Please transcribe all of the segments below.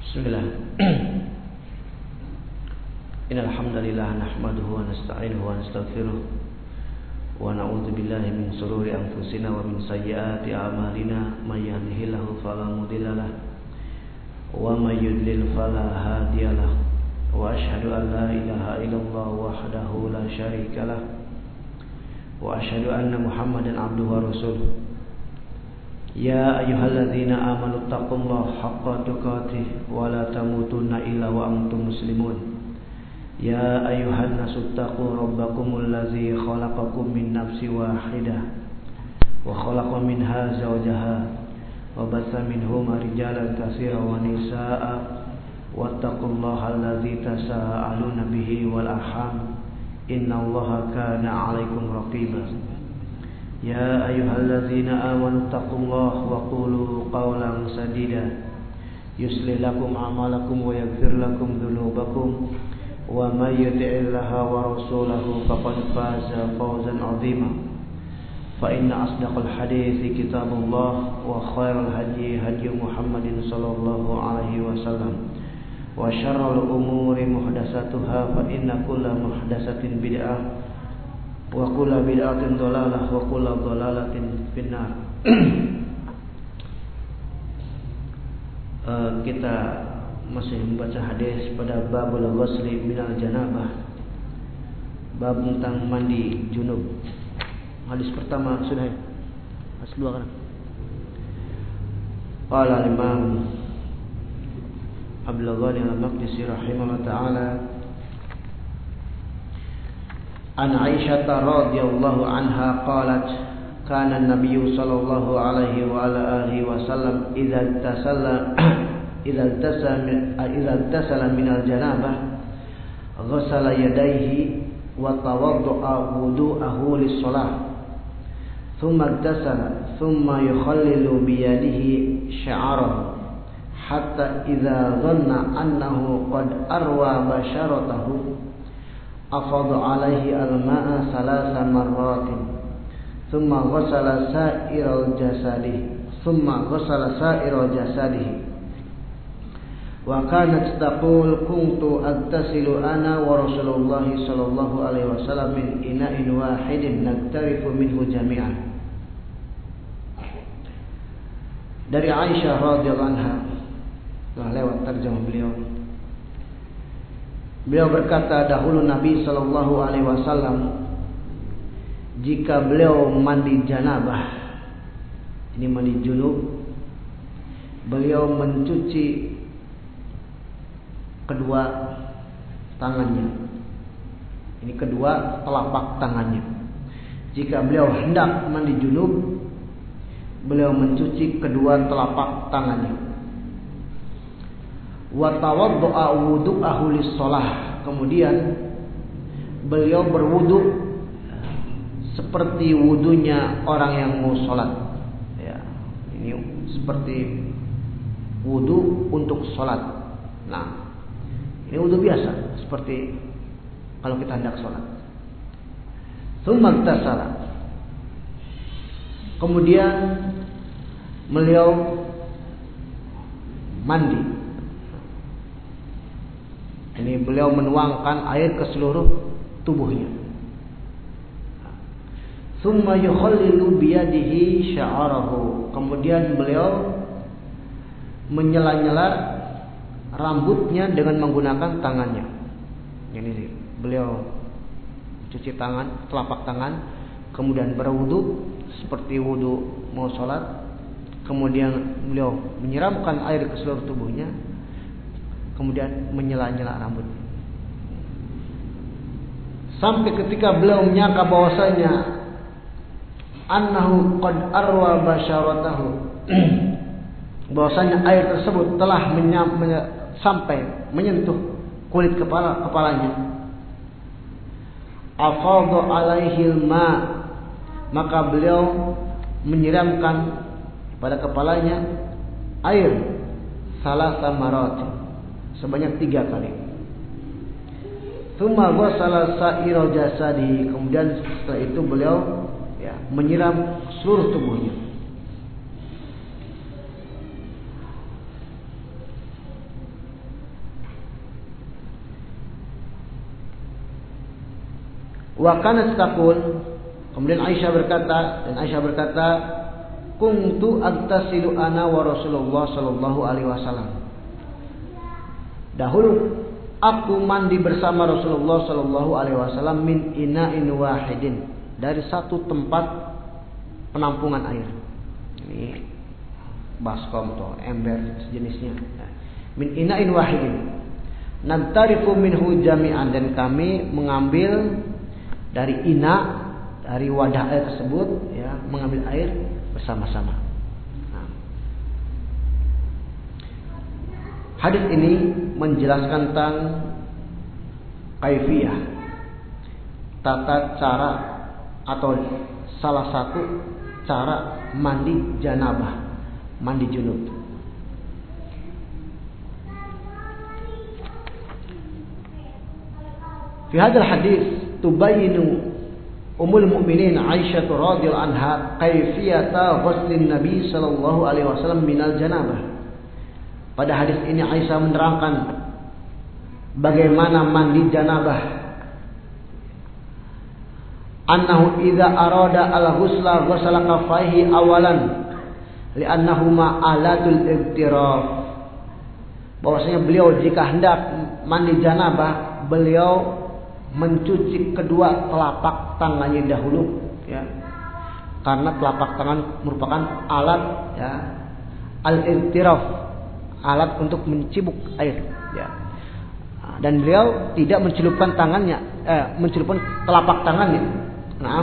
Bismillah. Innal hamdalillah nahmaduhu wa nasta'inuhu wa nastaghfiruh wa na'udzu billahi min shururi anfusina wa min sayyiati a'malina may yahdihillahu fala mudilla lahu wa may yudlil fala hadiya lahu wa asyhadu an la ilaha illallah wahdahu la syarika lahu wa asyhadu anna Muhammadan abduhu wa rasuluh. Ya ayyuhalladzina amanu taqullaha haqqa tuqatih wa la tamutunna illa wa antum muslimun. Ya ayyuhan nasu taqu rabbakumul ladzi khalaqakum min nafsin wahidah wa khalaqa minha zawjaha wa bassa minhuma rijalan katsiran wa nisaa'a wattaqullaha alladzi tasaaluna bihi wal arham innallaha kana 'alaikum raqiba. Ya ayyuhalladzina amanu taqullaha wa qulu qawlan sadida yuslih lakum a'malakum wa yaghfir lakum dhunubakum wa may yuti'illaha wa rasulahu faqad faza fawzan 'azima. Fa inna asdaqal hadithi kitabullah wa khairal hadyi hadyu Muhammadin sallallahu alaihi wasallam wa syarrul umuri muhdatsatuha fa inna kulla muhdatsatin bid'ah wa kullu bid'atin dhalalah wa kullu dhalalatin finnar. Kita masih membaca hadis pada babul ghusli minal janabah, bab tentang mandi junub. Hadis pertama sudah, hadis kedua kan? Qala Imam Abdul Ghani Al-Maqdisi rahimahullah ta'ala an Aisyah radhiyallahu anha qalat kana an-nabiy sallallahu alaihi wa ala alihi wasallam idza tasala min al-janabah ghassala yadayhi wa tawadda'a wudu'ahu lis-shalah thumma tasala thumma yukhallilu bi yadihi sya'arahu hatta idza dhanna annahu qad arwa basharatahu afadha alaihi al-ma'a thalatha marratin thumma ghassala sa'iral jasadihi wa kanat taqul kuntu aghtasilu ana wa Rasulullah sallallahu alaihi wasallam min ina'in wahidin naktarifu minhu jami'an. Dari Aisyah radhiyallahu anha, lewat terjemah beliau. Beliau berkata, dahulu Nabi sallallahu alaihi wasallam jika beliau mandi janabah, ini mandi junub, beliau mencuci kedua tangannya. Ini kedua telapak tangannya. Jika beliau hendak mandi junub, beliau mencuci kedua telapak tangannya. Wa tawadda'a wudu'ahu lis-shalah. Kemudian beliau berwudu seperti wudunya orang yang mau salat. Ya, ini seperti wudu untuk salat. Nah, ini wudu biasa seperti kalau kita hendak salat. Tsumma tasala. Kemudian beliau mandi. Ini beliau menuangkan air ke seluruh tubuhnya. Tsumma yukhallilu biyadihi sya'arahu. Kemudian beliau menyela-nyela rambutnya dengan menggunakan tangannya. Ini sih, beliau cuci tangan, telapak tangan, kemudian berwudu seperti wudu mau sholat. Kemudian beliau menyiramkan air ke seluruh tubuhnya, kemudian menyela-nyela rambutnya. Sampai ketika beliau menyangka bahwasanya annahu qad arwa basharatahu, bahwasanya air tersebut telah sampai menyentuh kulit kepalanya. Afadha alaihi al-ma, maka beliau menyiramkan pada kepalanya air salasa marat, sebanyak 3 kali. Tsumma ghassala sa'ira jasadi, kemudian setelah itu beliau menyiram seluruh tubuhnya. Wa kanat taqul, kemudian Aisyah berkata, kuntu agtasilu ana wa Rasulullah sallallahu alaihi wasallam. Dahulu aku mandi bersama Rasulullah sallallahu alaihi wasallam min ina'in wahidin, dari satu tempat penampungan air. Ini baskom atau ember sejenisnya. Min ina'in wahidin. Nantarifu minhu jami'an, dan kami mengambil dari dari wadah air tersebut, ya, mengambil air bersama-sama. Nah, hadis ini menjelaskan tentang kaifiyah, tata cara atau salah satu cara mandi janabah, mandi junub. Fi hadzal hadis tubayyinu Ummul Mukminin Aisyah radhiyallahu anha kaifiyata ghuslin Nabi sallallahu alaihi wasallam minal janabah. Pada hadis ini Aisyah menerangkan bagaimana mandi janabah. Annahu idza arada al-ghusla ghasala kaffaihi awalan li'annahuma alatul ibtiraf. Bahwasanya beliau jika hendak mandi janabah, beliau mencuci kedua telapak tangannya dahulu, ya, karena telapak tangan merupakan alat, ya, al-ibtiraf, alat untuk mencibuk air, ya. Dan beliau tidak mencelupkan tangannya, mencelupkan telapak tangannya. Nah,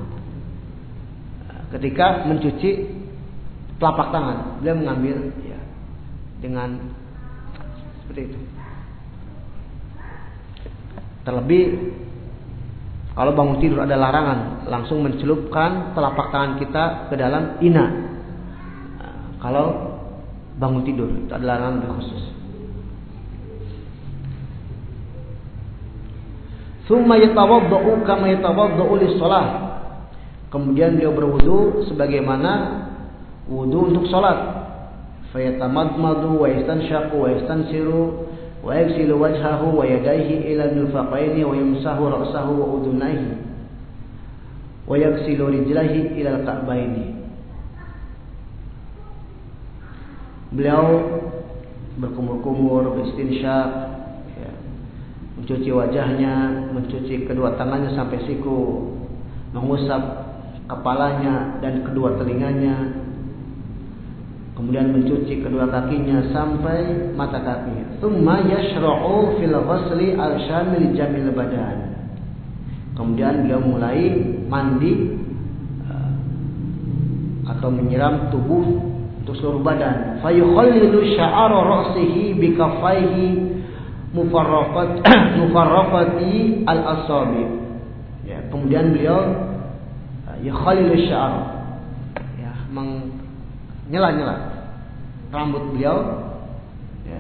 ketika mencuci telapak tangan, beliau mengambil, ya, dengan seperti itu. Terlebih kalau bangun tidur ada larangan langsung mencelupkan telapak tangan kita ke dalam ina. Kalau bangun tidur itu ada larangan khusus. Tsumma yatawaddau kama yatawaddau lis-shalah. Kemudian beliau berwudu sebagaimana wudu untuk salat. Fayatamadmadu wa yastanshaqu wa yastansiru wa yaghsilu wajhahu wa yadayhi ila al-mirfaqaini wa yamsahu ra'sahu wa udunayhi wa yaghsilu rijlaihi ila al-ka'baini. Beliau berkumur-kumur, beristinsyaq, ya, mencuci wajahnya, mencuci kedua tangannya sampai siku, mengusap kepalanya dan kedua telinganya, kemudian mencuci kedua kakinya sampai mata kakinya. Tsumma yashra'u fil ghusli al-shamil jamil badan. Kemudian beliau mulai mandi atau menyiram tubuh untuk seluruh badan. Fa yukhallilu sya'ara ra'sihi bi kaffaihi mufarraqati al-asabi. Ya, kemudian beliau yukhallilu sya'ar, ya, nyela-nyela rambut beliau, ya,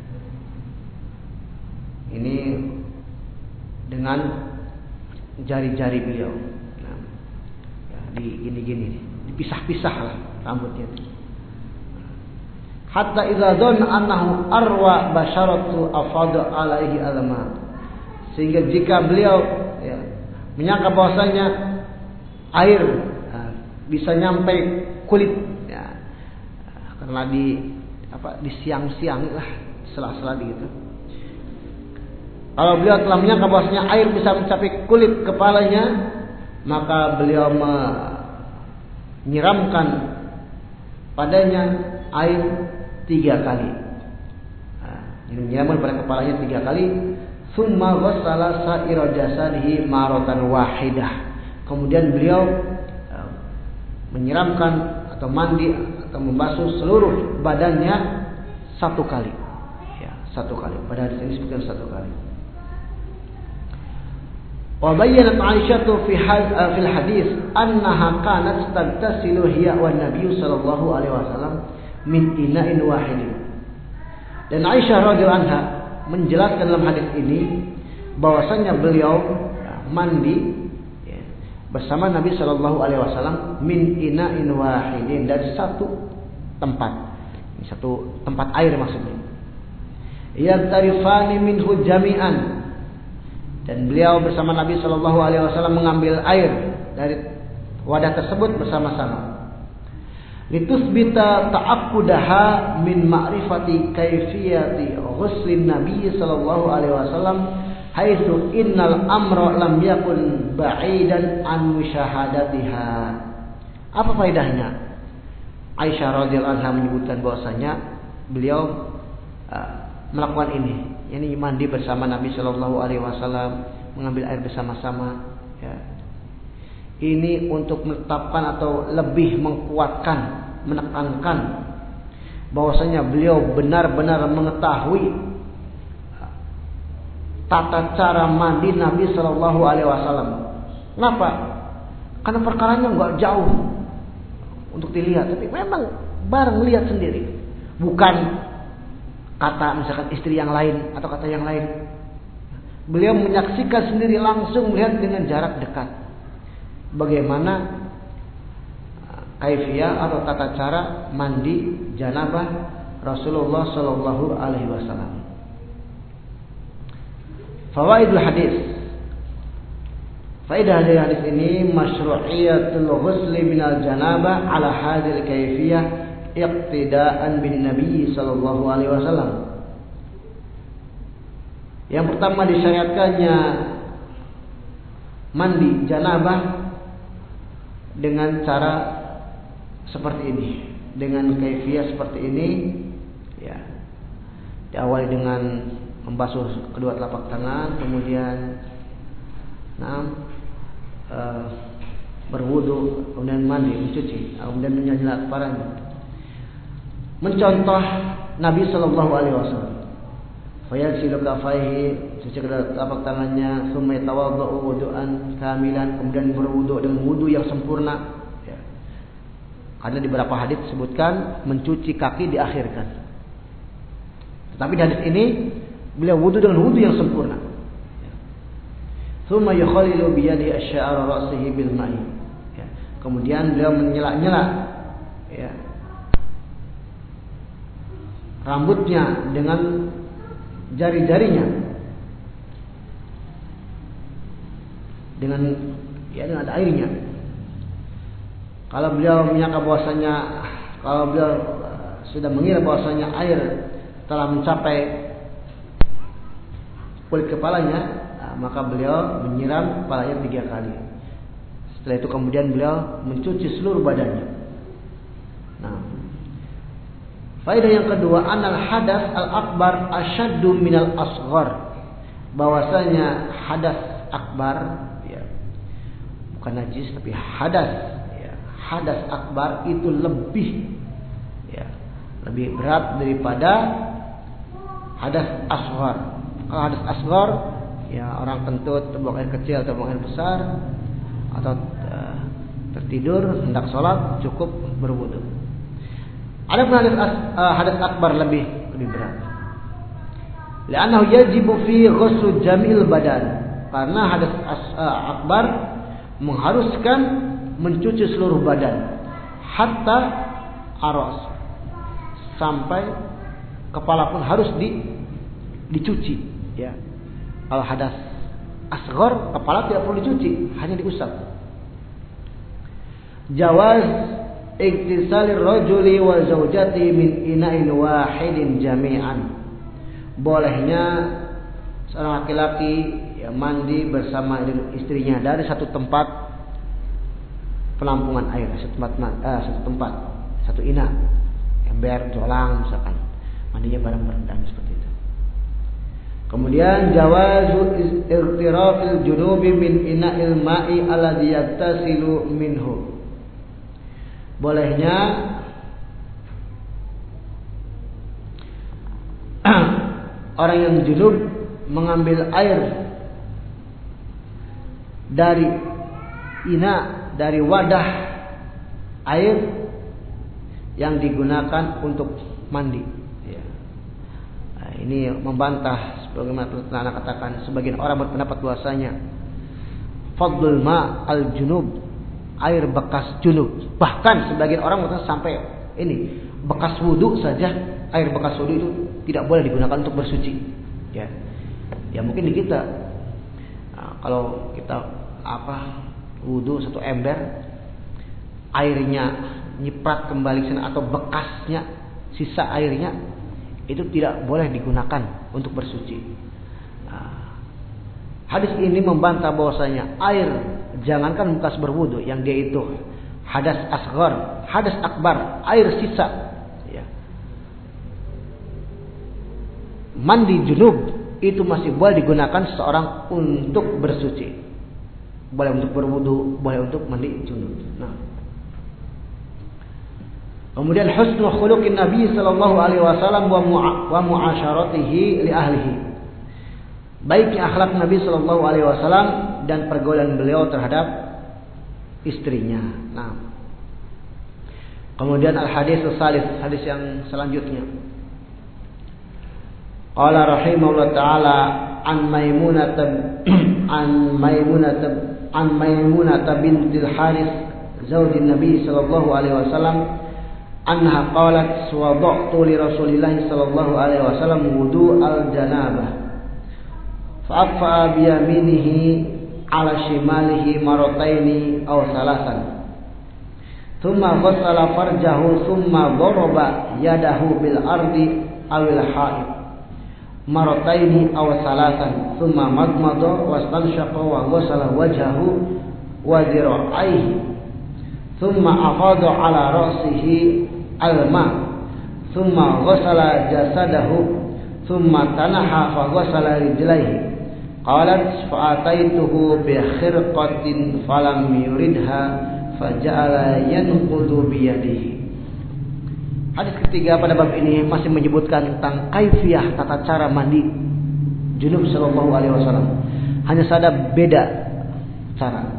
ini dengan jari-jari beliau. Nah, ya, gini-gini, dipisah-pisah lah rambutnya. Hatta idza dhanna annahu arwa basharatu afada alaihi alma. Sehingga jika beliau, ya, menyangka bahwasanya air bisa nyampe kulit, ya, karena di siang-siang lah, sela-sela gitu. Kalau beliau telah menyangka bahwasanya air bisa mencapai kulit kepalanya, maka beliau menyiramkan padanya air 3 kali. Ini menyiramkan pada kepalanya 3 kali. Tsumma ghassala sa'ira jasadihi maratan wahidah. Kemudian beliau menyiramkan atau mandi atau membasuh seluruh badannya 1 kali. Ya, 1 kali. Pada hadis ini disebutkan 1 kali. Wa bayyanat Aisyah fil hadis annaha kanat tagtasilu hiya wan Nabi sallallahu alaihi wasallam min ina'in wahidin. Dan Aisyah radhiyallahu anha menjelaskan dalam hadis ini bahwasanya beliau mandi, ya, bersama Nabi sallallahu alaihi wasallam min ina'in wahidin, dari satu tempat. Ini satu tempat air maksudnya. Yatarifani minhu jami'an. Dan beliau bersama Nabi Shallallahu Alaihi Wasallam mengambil air dari wadah tersebut bersama-sama. Litusbita ta'akkudaha min ma'rifati kaifiyati ghuslin Nabi Shallallahu Alaihi Wasallam, haitsu innal amra lam yakun ba'idan an musyahadatiha. Apa faedahnya? Aisyah radhiyallahu anha menyebutkan bahwasanya beliau melakukan ini. Ini mandi bersama Nabi Shallallahu Alaihi Wasallam, mengambil air bersama-sama. Ya. Ini untuk menetapkan atau lebih menguatkan, menekankan bahwasanya beliau benar-benar mengetahui tata cara mandi Nabi Shallallahu Alaihi Wasallam. Kenapa? Karena perkaranya nggak jauh untuk dilihat, tapi memang bareng lihat sendiri, bukan kata misalkan istri yang lain atau kata yang lain. Beliau menyaksikan sendiri, langsung melihat dengan jarak dekat bagaimana kaifiyah atau tata cara mandi janabah Rasulullah Shallallahu Alaihi Wasallam. Fawaidul hadis. Faedah dari hadis ini, masyru'iyatul ghusli minal janabah ala hadhil kaifiyah iqtidaan bin Nabi Sallallahu Alaihi Wasallam. Yang pertama, disyariatkannya mandi janabah dengan cara seperti ini, dengan kaifiyah seperti ini, ya. Diawali dengan membasuh kedua telapak tangan, kemudian berwudu, kemudian mandi, mencuci, kemudian menyela kepalanya. Mencontoh Nabi Shallallahu Alaihi Wasallam. Fayaghsilu kaffaihi, cuci kedua telapak tangannya, tsumma yatawaddau wudu'an kamilan, kemudian berwudu dengan wudu yang sempurna. Ya. Karena di beberapa hadis disebutkan mencuci kaki diakhirkan. Tetapi di hadis ini beliau wudu dengan wudu yang sempurna. Tsumma yukhalilu bi yadihi asy'ara ra'sihi bil ma'i. Ya. Kemudian beliau menyela-nyela, ya, rambutnya dengan jari-jarinya, dengan ada airnya. Kalau beliau menyangka bahwasanya, kalau beliau sudah mengira bahwasanya air telah mencapai kulit kepalanya, maka beliau menyiram kepalanya 3 kali. Setelah itu kemudian beliau mencuci seluruh badannya. Nah, faedah yang kedua, anal hadas al-akbar asyaddu minal asghar. Bahwasanya hadas akbar, ya, bukan najis tapi hadas, ya, hadas akbar itu lebih, ya, lebih berat daripada hadas asghar. Kalau hadas asghar, ya, orang kentut, buang air kecil atau buang air besar, atau tertidur hendak sholat, cukup berwudu. Adapun hadas akbar lebih berat. Li'annahu yajibu fi ghusl jamil badan. Karena hadas akbar mengharuskan mencuci seluruh badan, hatta aras, sampai kepala pun harus dicuci, ya. Kalau hadas asghar, kepala tidak perlu dicuci, hanya diusap. Jawaz iktisalir rajuli wa zaujati min ina'in wahidin jami'an. Bolehnya seorang laki-laki, ya, mandi bersama dengan istrinya dari satu tempat penampungan air, satu ina, ember, jolang misalkan, mandinya bareng-bareng dan seperti itu. Kemudian jawazu ightirafil junubi min ina'il ma'i alladhi yattasilu minhu. Bolehnya orang yang junub mengambil air dari dari wadah air yang digunakan untuk mandi. Ya. Nah, ini membantah sebagaimana telah katakan, sebagian orang berpendapat bahwasanya fadlul ma al junub, air bekas junub. Bahkan sebagian orang mengatakan sampai ini bekas wudu saja, air bekas wudu itu tidak boleh digunakan untuk bersuci. Ya, ya mungkin di kita kalau kita wudu satu ember, airnya nyiprat kembali ke sana atau bekasnya, sisa airnya itu tidak boleh digunakan untuk bersuci. Hadis ini membantah bahwasanya air, jangankan bekas berwudu, yang dia itu hadas asghar, hadas akbar, air sisa, ya. Mandi junub itu masih boleh digunakan seseorang untuk bersuci. Boleh untuk berwudu, boleh untuk mandi junub. Nah. Kemudian husnul khuluqin Nabi sallallahu alaihi wasallam wa mu'asyaratihi li ahlihi. Baiknya akhlak Nabi sallallahu alaihi wasallam dan pergaulan beliau terhadap istrinya. Nah. Kemudian al-hadis salis, hadis yang selanjutnya. Qala rahimahullah taala an Maimunah bintil Haris zaujin Nabi sallallahu alaihi wasallam anha qalat wada'tu li Rasulillah sallallahu alaihi wasallam wudu al-janabah fa bi yaminihi ala shimalihi marataini aw salasan thumma ghassala farjahu thumma daraba yadahu bil ardi awil ha'id marataini aw salasan thumma madmada wastanshaqa wa ghassala wajhahu wa dhira'aihi thumma afada ala ra'sihi al-ma thumma ghassala jasadahu thumma tanaha fa ghassala rijlaihi qalat fa ataituhu bi khirqatin falam yuridha faja'ala yanqudu bi yadihi. Hadis ketiga pada bab ini masih menyebutkan tentang kaifiyah, tata cara mandi junub sallallahu alaihi wasallam. Hanya saja beda cara.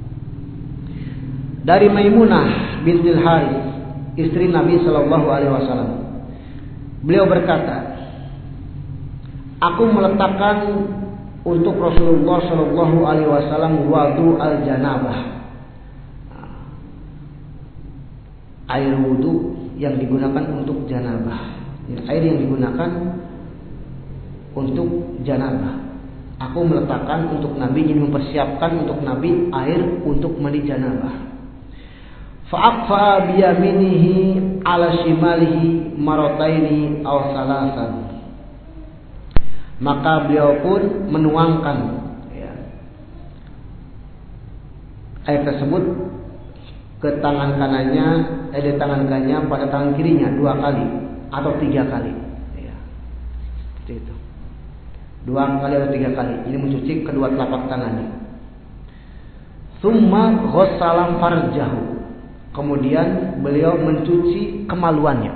Dari Maimunah bintil Haris, istri Nabi sallallahu alaihi wasallam. Beliau berkata, aku meletakkan untuk Rasulullah sallallahu alaihi wasallam wudu al-janabah. Air wudu yang digunakan untuk janabah. Air yang digunakan untuk janabah. Aku meletakkan untuk Nabi, ingin mempersiapkan untuk Nabi air untuk mandi janabah. Fa'aqfa biyaminihi ala shimalihi marataini aw salasan. Maka beliau pun menuangkan air tersebut ke tangan kanannya, di tangan kanannya pada tangan kirinya 2 kali atau 3 kali. Ya. Seperti itu. 2 kali atau 3 kali. Ini mencuci kedua telapak tangannya. Tsumma ghassala farjahu. Kemudian beliau mencuci kemaluannya.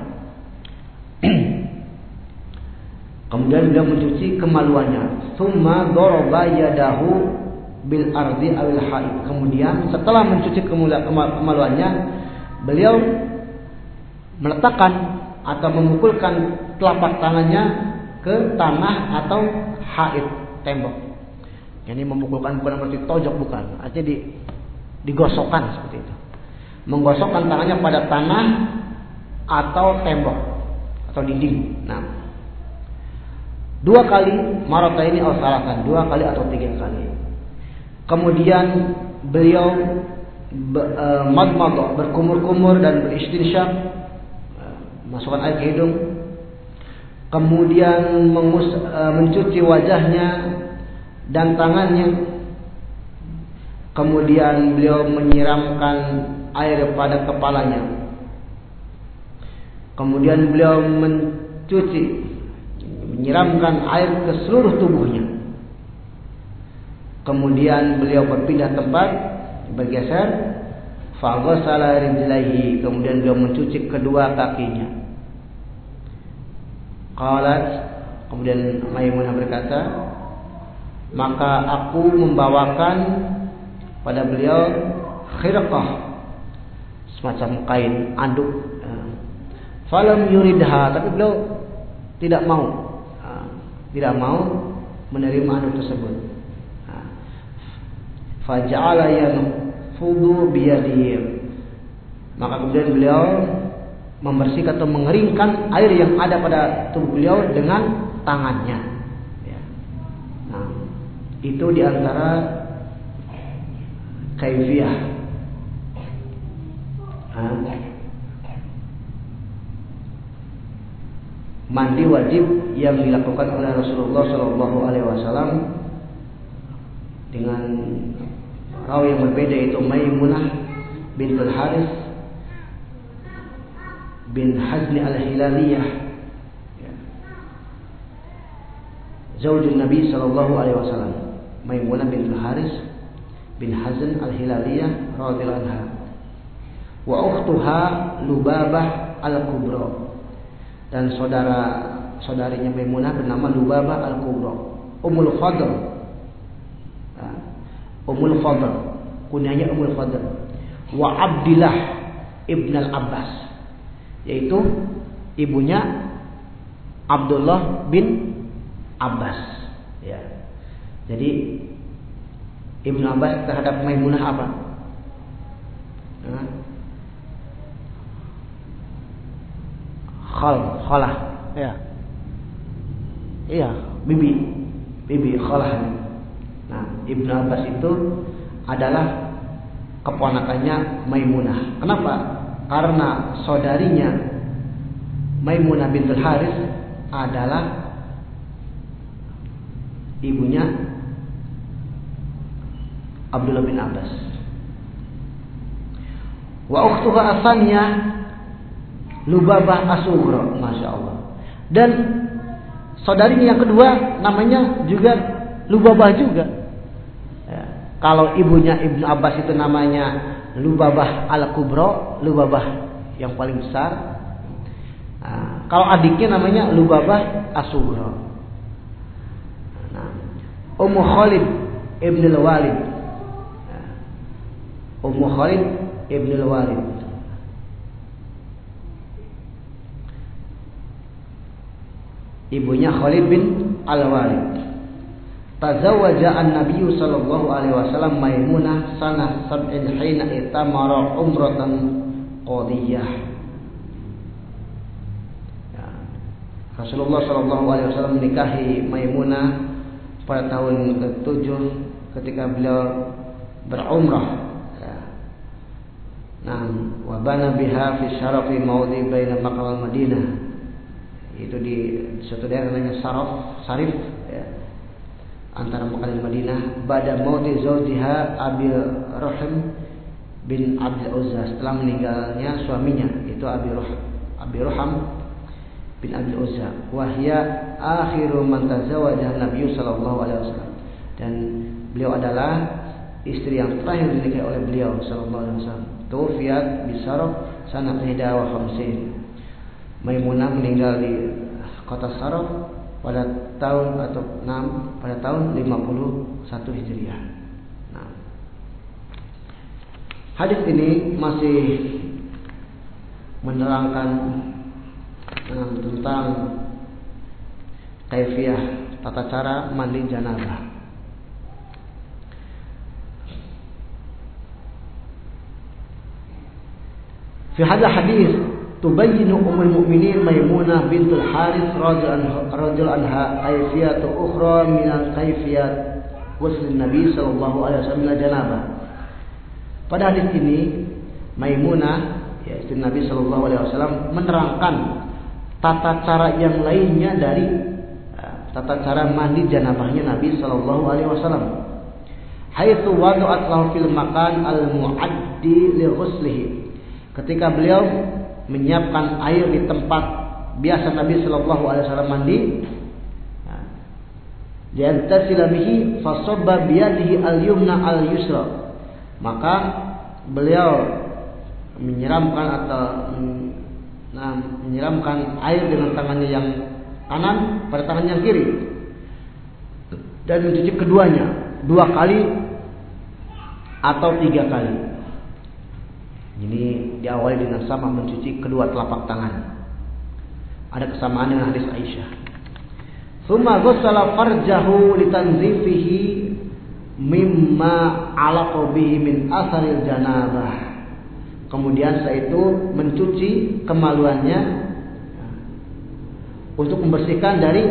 Tsumma daraba yadahu bil ardi awil haid. Kemudian setelah mencuci kemaluannya, beliau meletakkan atau memukulkan telapak tangannya ke tanah atau haid, tembok. Jadi memukulkan bukan berarti tojok, bukan. Artinya digosokkan seperti itu. Menggosokkan tangannya pada tanah atau tembok atau dinding. Nah, 2 kali marataini aw salasan, 2 kali atau 3 kali. Kemudian beliau madmadah, berkumur-kumur dan beristinsyaq, masukkan air ke hidung. Kemudian mencuci wajahnya dan tangannya. Kemudian beliau menyiramkan air pada kepalanya. Kemudian beliau menyiramkan air ke seluruh tubuhnya. Kemudian beliau berpindah tempat, bergeser. Fa ghassala rijlaihi, kemudian beliau mencuci kedua kakinya. Qalat, kemudian Maimunah berkata, maka aku membawakan pada beliau khirqah, semacam kain anduk. Falam yuridha, tapi beliau tidak mau menerima anduk tersebut. Faja'ala yanfudu biyadihi, maka kemudian beliau membersihkan atau mengeringkan air yang ada pada tubuh beliau dengan tangannya. Nah, itu diantara kaifiyah. Mandi wajib yang dilakukan oleh Rasulullah Shallallahu Alaihi Wasallam dengan rawi yang berbeda, yaitu Maimunah bintul Haris bin Hazn al-Hilaliyah, zaujun Nabi Shallallahu Alaihi Wasallam. Maimunah bintul Haris bin Hazn al-Hilaliyah radhiyallahu anha. Wa ukhtuha Lubabah al-Kubra, dan saudarinya Maimunah bernama Lubabah al-Kubra. Ummul Fadl, Ummul Fadl, kunyanya Ummul Fadl. Wa Abdillah ibn al-Abbas, yaitu ibunya Abdullah bin Abbas. Ya. Jadi Ibnu Abbas terhadap Maimunah apa? Khalah. Ya. Iya, bibi khalah. Nah, Ibnu Abbas itu adalah keponakannya Maimunah. Kenapa? Karena saudarinya Maimunah bintul Haris adalah ibunya Abdullah bin Abbas. Wa ukhtuha asaniyah Lubabah as-Sughra, Masya Allah. Dan saudarinya yang kedua namanya juga Lubabah juga. Ya. Kalau ibunya Ibnu Abbas itu namanya Lubabah al-Kubra, Lubabah yang paling besar. Nah, kalau adiknya namanya Lubabah as-Sughra. Nah, Ummu Khalid ibn al-Walid. Ummu Khalid ibn al-Walid. Ibunya Khalid bin al-Walid. Tazawwaja an-nabiy sallallahu alaihi wasallam Maimunah sanah sab'in hina itamara umratan qadiyah. Ya. Rasulullah sallallahu alaihi wasallam menikahi Maimunah pada tahun ke-7 ketika beliau berumrah. Ya. Nah, wa bana biha fi syarafi maudhi baina Makkah wal Madinah. Itu di suatu daerah namanya Sarif, ya, antara Makkah dan Madinah. Bada mauti zawjiha Abi Ruham bin Abdul Uzza, setelah meninggalnya suaminya itu Abi Ruham bin Abdul Uzza. Wahya akhiru man tazawwaja Nabi sallallahu alaihi wasallam, dan beliau adalah istri yang terakhir dinikahi oleh beliau sallallahu alaihi wasallam. Tuwfiyat bi Saraf sanah 51. Maimunah meninggal di kota Saraf pada tahun pada tahun 51 Hijriah. Nah, hadis ini masih menerangkan tentang kaifiyah tata cara mandi janabah. Fi hadha hadis tubayyinu ummul mu'minin Maimunah bintul Haris radhiyallahu anha kaifiyatu ukhra min kaifiyat ghusl Nabi sallallahu alaihi wasallam janabah. Pada hadis ini Maimunah, ya, istri Nabi sallallahu alaihi wasallam, menerangkan tata cara yang lainnya dari tata cara mandi janabahnya Nabi sallallahu alaihi wasallam. Haitsu wada'at lahu fil makan al-mu'addi li ghuslihi. Ketika beliau menyiapkan air di tempat biasa Nabi sallallahu alaihi wasallam mandi, yantasila bihi fasabba biyadihi al-yumna al-yusra, maka beliau menyiramkan menyiramkan air dengan tangannya yang kanan pada tangan yang kiri dan mencuci keduanya 2 kali atau 3 kali. Ini diawali dengan sama mencuci kedua telapak tangan. Ada kesamaan dengan hadis Aisyah. Tsumma ghassala farjahu litanzifihi mimma alaqa bihi min atharil janabah. Kemudian setelah itu mencuci kemaluannya untuk membersihkan dari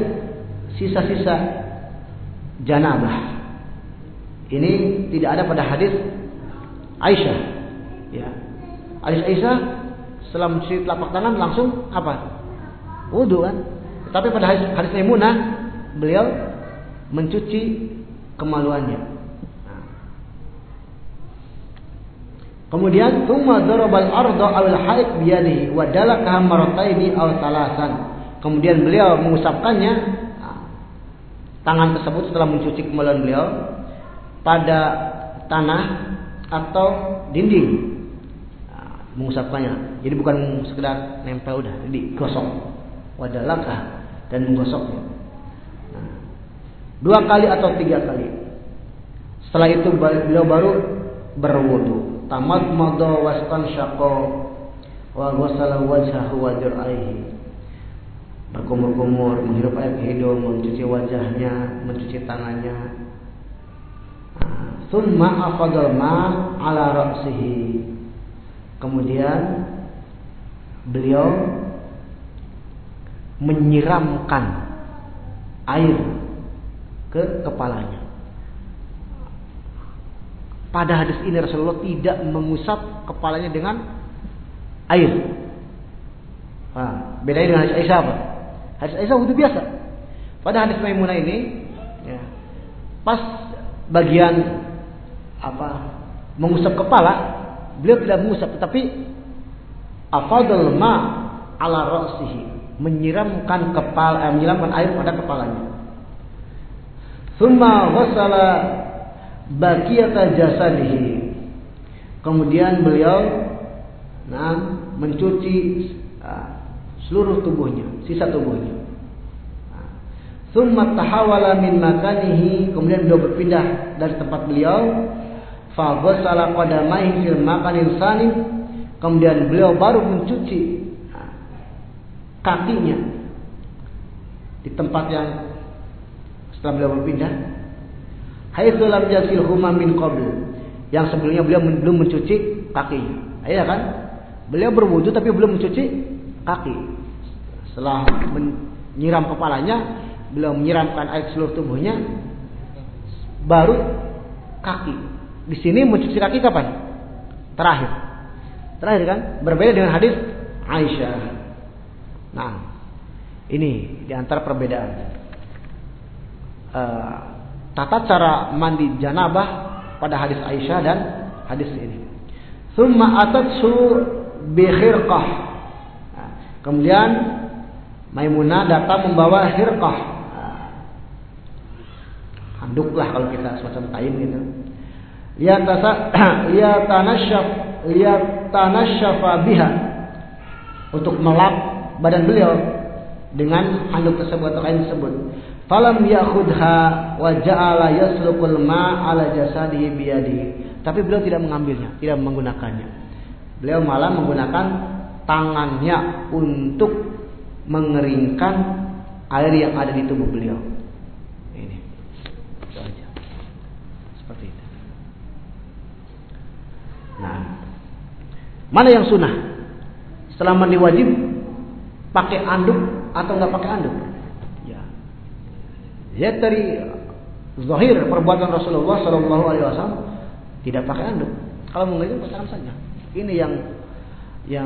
sisa-sisa janabah. Ini tidak ada pada hadis Aisyah. Ya. Hadis Aisyah setelah mencuci telapak tangan langsung apa? Wudu kan. Tapi pada hadis Maimunah beliau mencuci kemaluannya. Nah. Kemudian tsumma darabal arda awil haid biyadihi wa dalakaha marrataini aw salasan. Kemudian beliau mengusapkannya tangan tersebut setelah mencuci kemaluan beliau pada tanah atau dinding. Mengusapkannya. Jadi bukan sekedar nempel udah, digosok. Wadalakah dan menggosoknya. Nah, 2 kali atau 3 kali. Setelah itu beliau baru berwudu. Tamat madha wastanshaqa wa ghasala wajhahu wa dir'aihi. Berkumur-kumur, menghirup air ke hidung, mencuci wajahnya, mencuci tangannya. Tsumma afadal ma' ala ra'sihi. Kemudian beliau menyiramkan air ke kepalanya. Pada hadis ini Rasulullah tidak mengusap kepalanya dengan air. Bedanya dengan hadis Aisyah apa? Hadis Aisyah wudu biasa. Pada hadis Maimunah ini, ya, pas bagian mengusap kepala, beliau tidak mengusap, tetapi afadal ma ala ra'sihi, menyiramkan air pada kepalanya. Tsumma ghassala baqiyata jasadihi. Kemudian beliau mencuci seluruh tubuhnya, sisa tubuhnya. Tsumma tahawala min makanihi, kemudian beliau berpindah dari tempat beliau. Fa ghassala qadamaihi fil makanil tsani, kemudian beliau baru mencuci kakinya di tempat yang setelah beliau berpindah. Haitsu lam yasilhuma min qabl, yang sebelumnya beliau belum mencuci kakinya. Iya kan? Beliau berwudu tapi belum mencuci kaki. Setelah menyiram kepalanya, beliau menyiramkan air seluruh tubuhnya, baru kaki. Di sini mencuci kaki kapan? Terakhir kan? Berbeda dengan hadis Aisyah. Nah, ini diantara perbedaan tata cara mandi janabah pada hadis Aisyah dan hadis ini. Tsumma atatsu bi khirqah. Kemudian Maimunah datang membawa khirqah. Handuk lah kalau kita semacam kain gitu. Liyatanasyafa biha, untuk melap badan beliau dengan handuk tersebut atau kain tersebut. Falam ya'khudha wa ja'ala yasluqul ma' ala jasadihi biyadihi. Tapi beliau tidak mengambilnya, tidak menggunakannya. Beliau malah menggunakan tangannya untuk mengeringkan air yang ada di tubuh beliau. Ini. Itu aja. Seperti itu. Nah, mana yang sunnah? Setelah mandi wajib pakai anduk atau enggak pakai anduk? Ya, dari zahir perbuatan Rasulullah Shallallahu Alaihi Wasallam tidak pakai anduk. Kalau mengeringkan pakai saja. Ini yang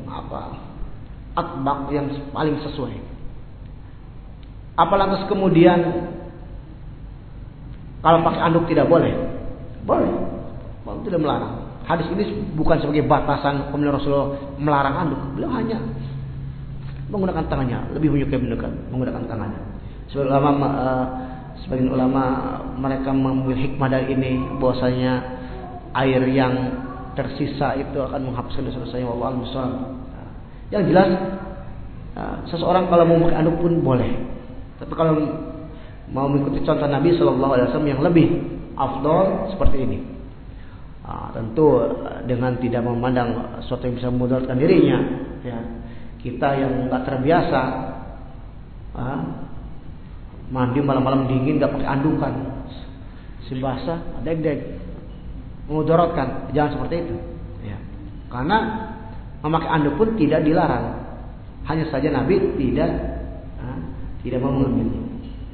atbaq, yang paling sesuai. Apa lantas kemudian kalau pakai anduk tidak boleh? Boleh. Boleh, tidak melarang. Hadis ini bukan sebagai batasan kemudian Rasulullah melarang anduk. Beliau hanya menggunakan tangannya, lebih menyukai menggunakan tangannya. Sebagian ulama mereka mengambil hikmah dari ini, bahwasanya air yang tersisa itu akan menghapuskan dosa-dosanya. Wallahu a'lam. Yang jelas seseorang kalau mau pakai anduk pun boleh. Tapi kalau mau mengikuti contoh Nabi Shallallahu Alaihi Wasallam yang lebih afdol seperti ini, tentu dengan tidak memandang sesuatu yang bisa memudaratkan dirinya. Ya, kita yang nggak terbiasa mandi malam-malam dingin nggak pakai andukan, si basah, deg-deg, memudaratkan. Jangan seperti itu. Ya, karena memakai anduk pun tidak dilarang. Hanya saja Nabi tidak mau mengambilnya.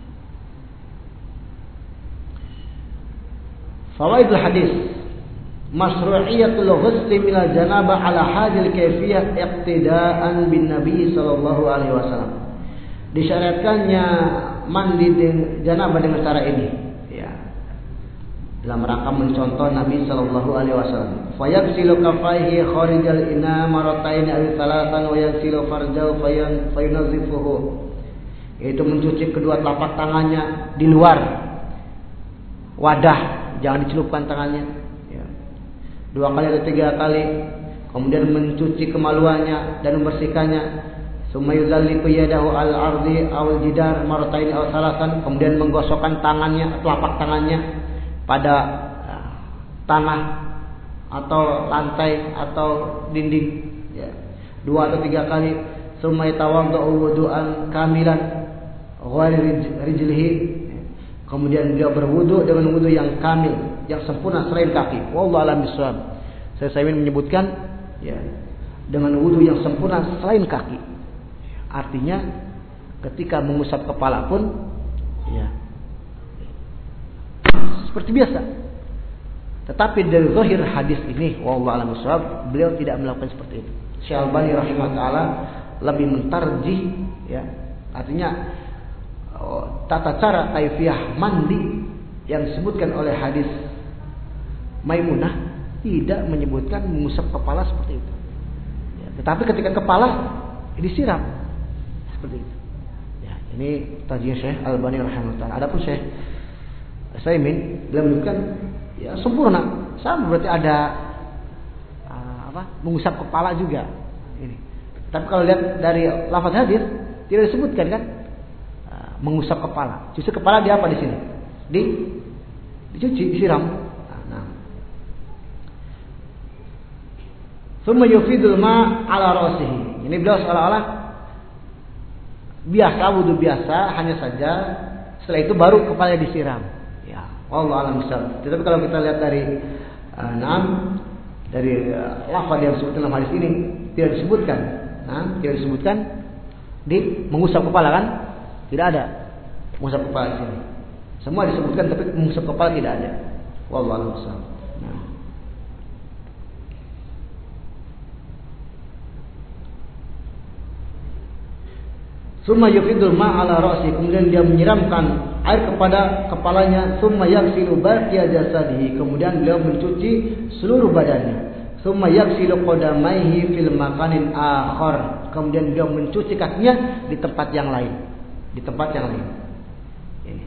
Fawaidul hadis. Masyru'iyatul ghusli minal janabah ala hadil kaifiyah iqtidaan bin Nabi sallallahu alaihi wasallam. Disyariatkannya mandi janabah dengan cara ini, ya. Dalam rangka mencontoh Nabi sallallahu alaihi wasallam. Fayaghsilu kaffaihi kharijal ina marratayn aw thalathan wa yaghsilu farjahu fayunazzifuhu. Yaitu mencuci kedua telapak tangannya di luar wadah, jangan dicelupkan tangannya. 2 kali atau 3 kali, kemudian mencuci kemaluannya dan membersihkannya. Summa yuzalliku yadahu al-ardi aw al-jidar marratayn aw thalathan, kemudian menggosokkan tangannya, telapak tangannya pada tanah atau lantai atau dinding, ya. 2 atau 3 kali. Summa yatawaddau wudu'an kamilan ghairi rijlihi, kemudian dia berwudu dengan wudu yang kamil, yang sempurna selain kaki. Wallahu a'lam bishawab. Saya ingin menyebutkan, ya, dengan wudu yang sempurna selain kaki. Artinya ketika mengusap kepala pun, ya, seperti biasa. Tetapi dari zahir hadis ini, wallahu a'lam bishawab, beliau tidak melakukan seperti itu. Syekh Albani rahimahullah taala lebih mentarjih, ya, artinya tata cara kaifiyah mandi yang disebutkan oleh hadis Maimunah tidak menyebutkan mengusap kepala seperti itu, ya, tetapi ketika kepala disiram seperti itu, ya. Ini tarjih Syekh Albani rahimahullah. Adapun Syekh Utsaimin beliau menyebutkan, ya, sempurna, sama berarti ada mengusap kepala juga ini. Tapi kalau lihat dari lafaz hadis tidak disebutkan kan mengusap kepala. Justru kepala dia apa di sini? Dicuci, disiram. Nah. Tsumma yufidul ma' ala ra'sihi. Ini beliau seolah-olah biasa, wudu biasa, hanya saja setelah itu baru kepala disiram. Ya, wallahu a'lam bishawab. Tetapi kalau kita lihat dari lafaz yang disebutkan dalam hadis ini tidak disebutkan. Tidak disebutkan di mengusap kepala kan? Tidak ada mengusap kepala di sini. Semua disebutkan tapi mengusap kepala tidak ada. Wallahu a'lam bishawab. Summa yufidul ma'ala ra'si, kemudian dia menyiramkan air kepada kepalanya. Summa yaghsilu baqiya jasadihi, kemudian beliau mencuci seluruh badannya. Summa yaghsilu qadamaihi fil makanin akhar, kemudian beliau mencuci kakinya di tempat yang lain. Ini.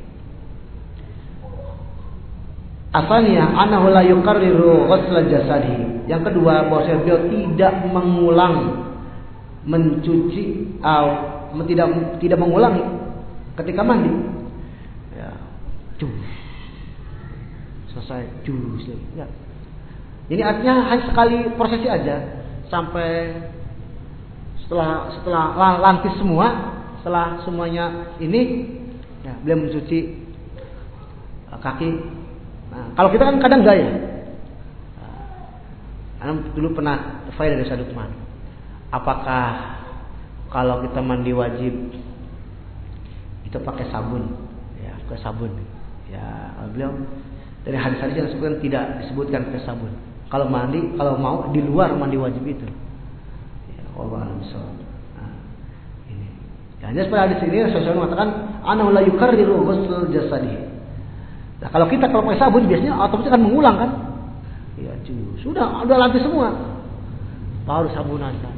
Asalnya anahu la yuqarriru ghusla jasadihi. Yang kedua, bahwa beliau tidak mengulang mencuci tidak mengulangi ketika mandi. Ya, selesai lagi. Ya. Ini artinya hanya sekali prosesi aja sampai setelah lantis semua, setelah semuanya ini, ya, beliau mencuci kaki. Nah, kalau kita kan kadang gaya. Anak dulu pernah faedah dari Ustaz Lukman. Apakah kalau kita mandi wajib itu pakai sabun? Ya, pakai sabun. Ya, beliau dari hadis-hadis yang disebutkan tidak disebutkan pakai sabun. Kalau mandi, kalau mau di luar mandi wajib itu. Ya, Allah alam bishawab. Ini. Hanya pada hadis ini Rasulullah mengatakan anahu la yukarriru ghusl jasadi. Nah, kalau pakai sabun biasanya otomatis akan mengulang kan? Ya, sudah lantis semua. Baru sabunan kan.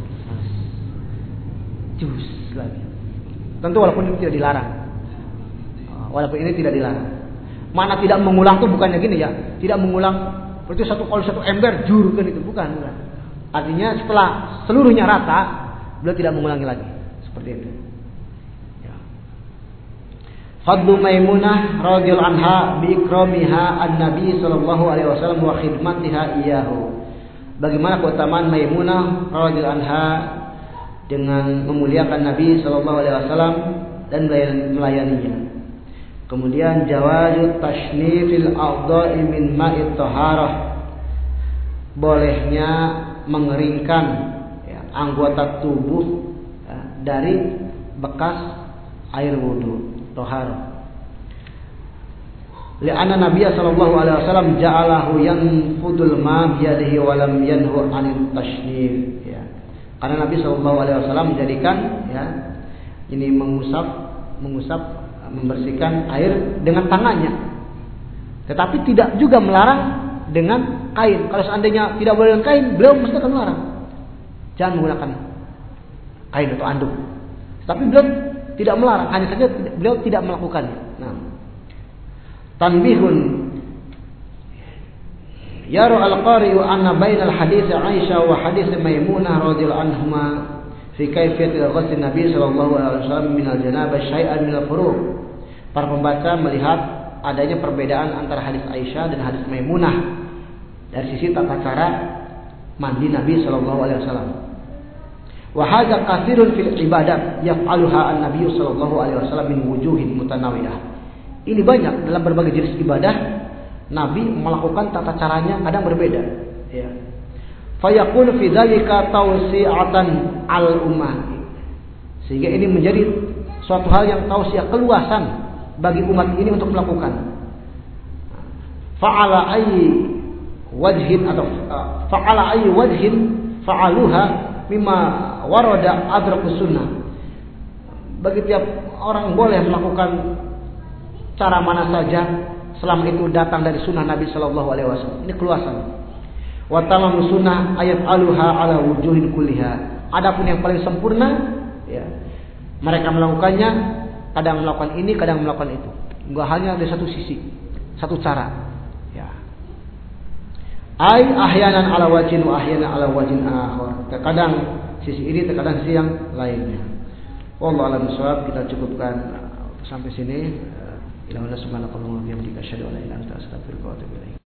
Jus lagi. Tentu walaupun ini tidak dilarang. Walaupun ini tidak dilarang. Mana tidak mengulang tuh bukannya gini ya. Tidak mengulang berarti satu ember jur kan itu, bukan. Artinya setelah seluruhnya rata, beliau tidak mengulangi lagi. Seperti itu. Ya. Fadlu Maimunah radhiyallahu anha bi ikramiha an-nabi sallallahu alaihi wasallam wa khidmatiha iyyahu. Bagaimana keutamaan Maimunah radhiyallahu anha dengan memuliakan Nabi sallallahu alaihi wasallam dan melayaninya. Kemudian jawazut tashnifil a'dha'i min ma'it taharah. Bolehnya mengeringkan, ya, anggota tubuh, ya, dari bekas air wudu, taharah. Li'anna Nabiy sallallahu alaihi wasallam ja'alahu yanfudul ma bi yadihi wa lam yanhu 'anil tashnif, ya. Karena Nabi sallallahu alaihi wasallam menjadikan, ya, ini mengusap membersihkan air dengan tangannya. Tetapi tidak juga melarang dengan kain. Kalau seandainya tidak boleh dengan kain, beliau mesti akan melarang. Jangan menggunakan kain atau anduk. Tapi beliau tidak melarang, hanya saja beliau tidak melakukannya. Nah, tanbihun yara al-qari'u anna bainal hadits Aisyah wa hadits Maimunah radhiyallahu anhuma fi kayfiyatil ghusl Nabi sallallahu alaihi wasallam min al-janabah syai'an min al-furu'. Para pembaca melihat adanya perbedaan antara hadis Aisyah dan hadis Maimunah dari sisi tata cara mandi Nabi sallallahu alaihi wasallam. Wa hadza katsirun fil ibadat yaf'aluha an-nabiy sallallahu alaihi wasallam min wujuhin mutanawilah. Ini banyak dalam berbagai jenis ibadah Nabi melakukan tata caranya kadang berbeda, ya. Fayakun fi dzalika tawsi'atan al-ummah. Sehingga ini menjadi suatu hal yang tausiah, keluasan bagi umat ini untuk melakukan. Fa'ala ayyi wajhin atau fa'ala ayyi wajhin fa'aluha mimma warada adrakus sunnah. Bagi tiap orang boleh melakukan cara mana saja selama itu datang dari sunnah Nabi sallallahu alaihi wasallam. Ini keluasan. Wa tamam sunnah ayat aluha ala wujuhin kulliha. Adapun yang paling sempurna, ya, mereka melakukannya, kadang melakukan ini, kadang melakukan itu. Enggak hanya dari satu sisi, satu cara, ya. Ai ahyanan ala wajhin wa ahyanan ala wajhin akhar. Terkadang sisi ini, terkadang sisi yang lainnya. Wallahu a'lam bishawab. Kita cukupkan sampai sini. Ila subhanakallahumma wa bihamdika asyhadu an la ilaha illa anta astaghfiruka wa atubu ilaik.